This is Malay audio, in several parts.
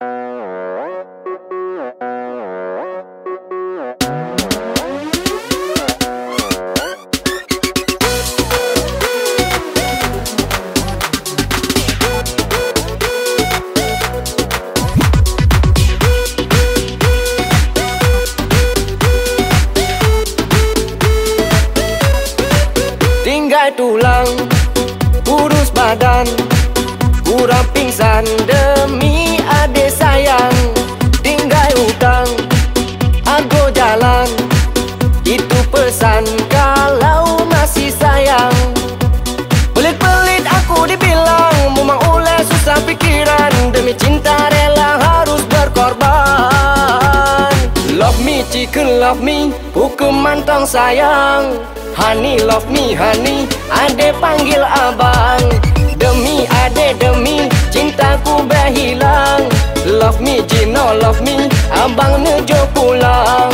Tinggal tulang, kurus badan, kurang pingsan demi adik sayang. Tinggal hutang, argo jalan, itu pesan kalau masih sayang. Pelit-pelit aku dibilang, memang oleh susah pikiran. Demi cinta rela harus berkorban. Love me chicken, love me, hukuman tong sayang. Honey love me honey, ade panggil abang. Demi ade demi cintaku berhilang. Love me Gino love me, abang nejo pulang.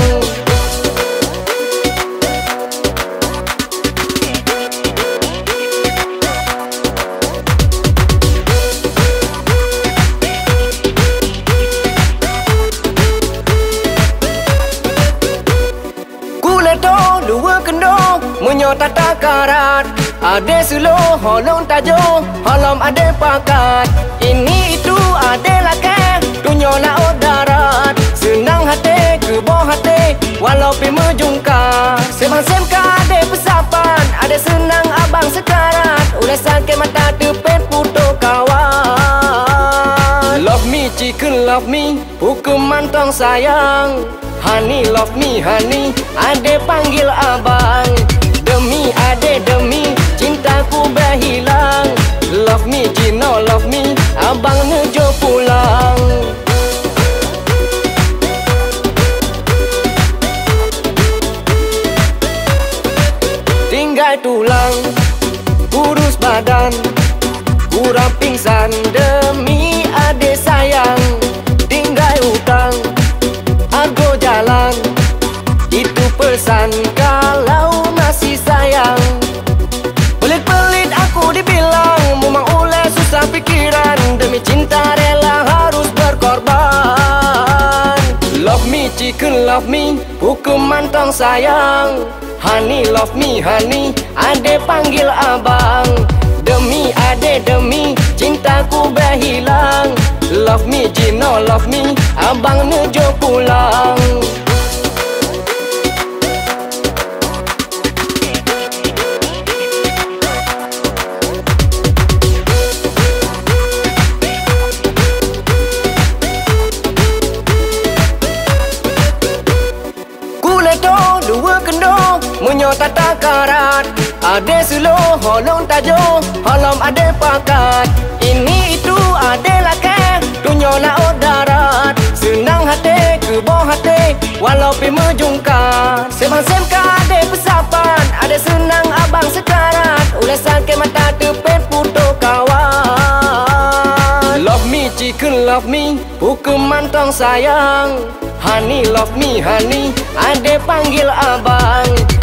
Kuleto dua kendo menyota takarat. Ade selo holong tajo, holom ade pakat. Ini itu ade lake, dunia laut darat. Senang hati ke bawah hati, walau pi menjungka. Semang-sem ke ade pesapan, ade senang abang sekarat. Oleh sakit mata tepet putus kawan. Love me chicken love me, hukuman tong sayang. Honey love me honey, ade panggil abang. Demi ade demi cintaku berhilang. Love me Gino love me, abang nejo pulang. Tinggal tulang, kurus badan, kurang pingsan demi ade sayang. Tinggal hutang, argo jalan, itu pesan kalau masih sayang. Pelit-pelit aku dibilang, memang oleh susah pikiran. Demi cinta rela harus berkorban. Love me chicken love me, hukuman tong sayang. Honey love me honey, ade panggil abang. Demi ade demi cintaku berhilang. Love me Gino love me, abang nejo pulang. Kuleto dua kendo menyota takarat. Ade selo holong tajo, holom ade pakat. Ini itu ade lake, dunia laut darat. Senang hati ke bawah hati, walau pi menjungka. Semang-sem ke ade pesapan, ade senang abang sekarat. Oleh sakit mata tepet putus kawan. Love me chicken love me, hukuman tong sayang. Honey love me honey, ade panggil abang.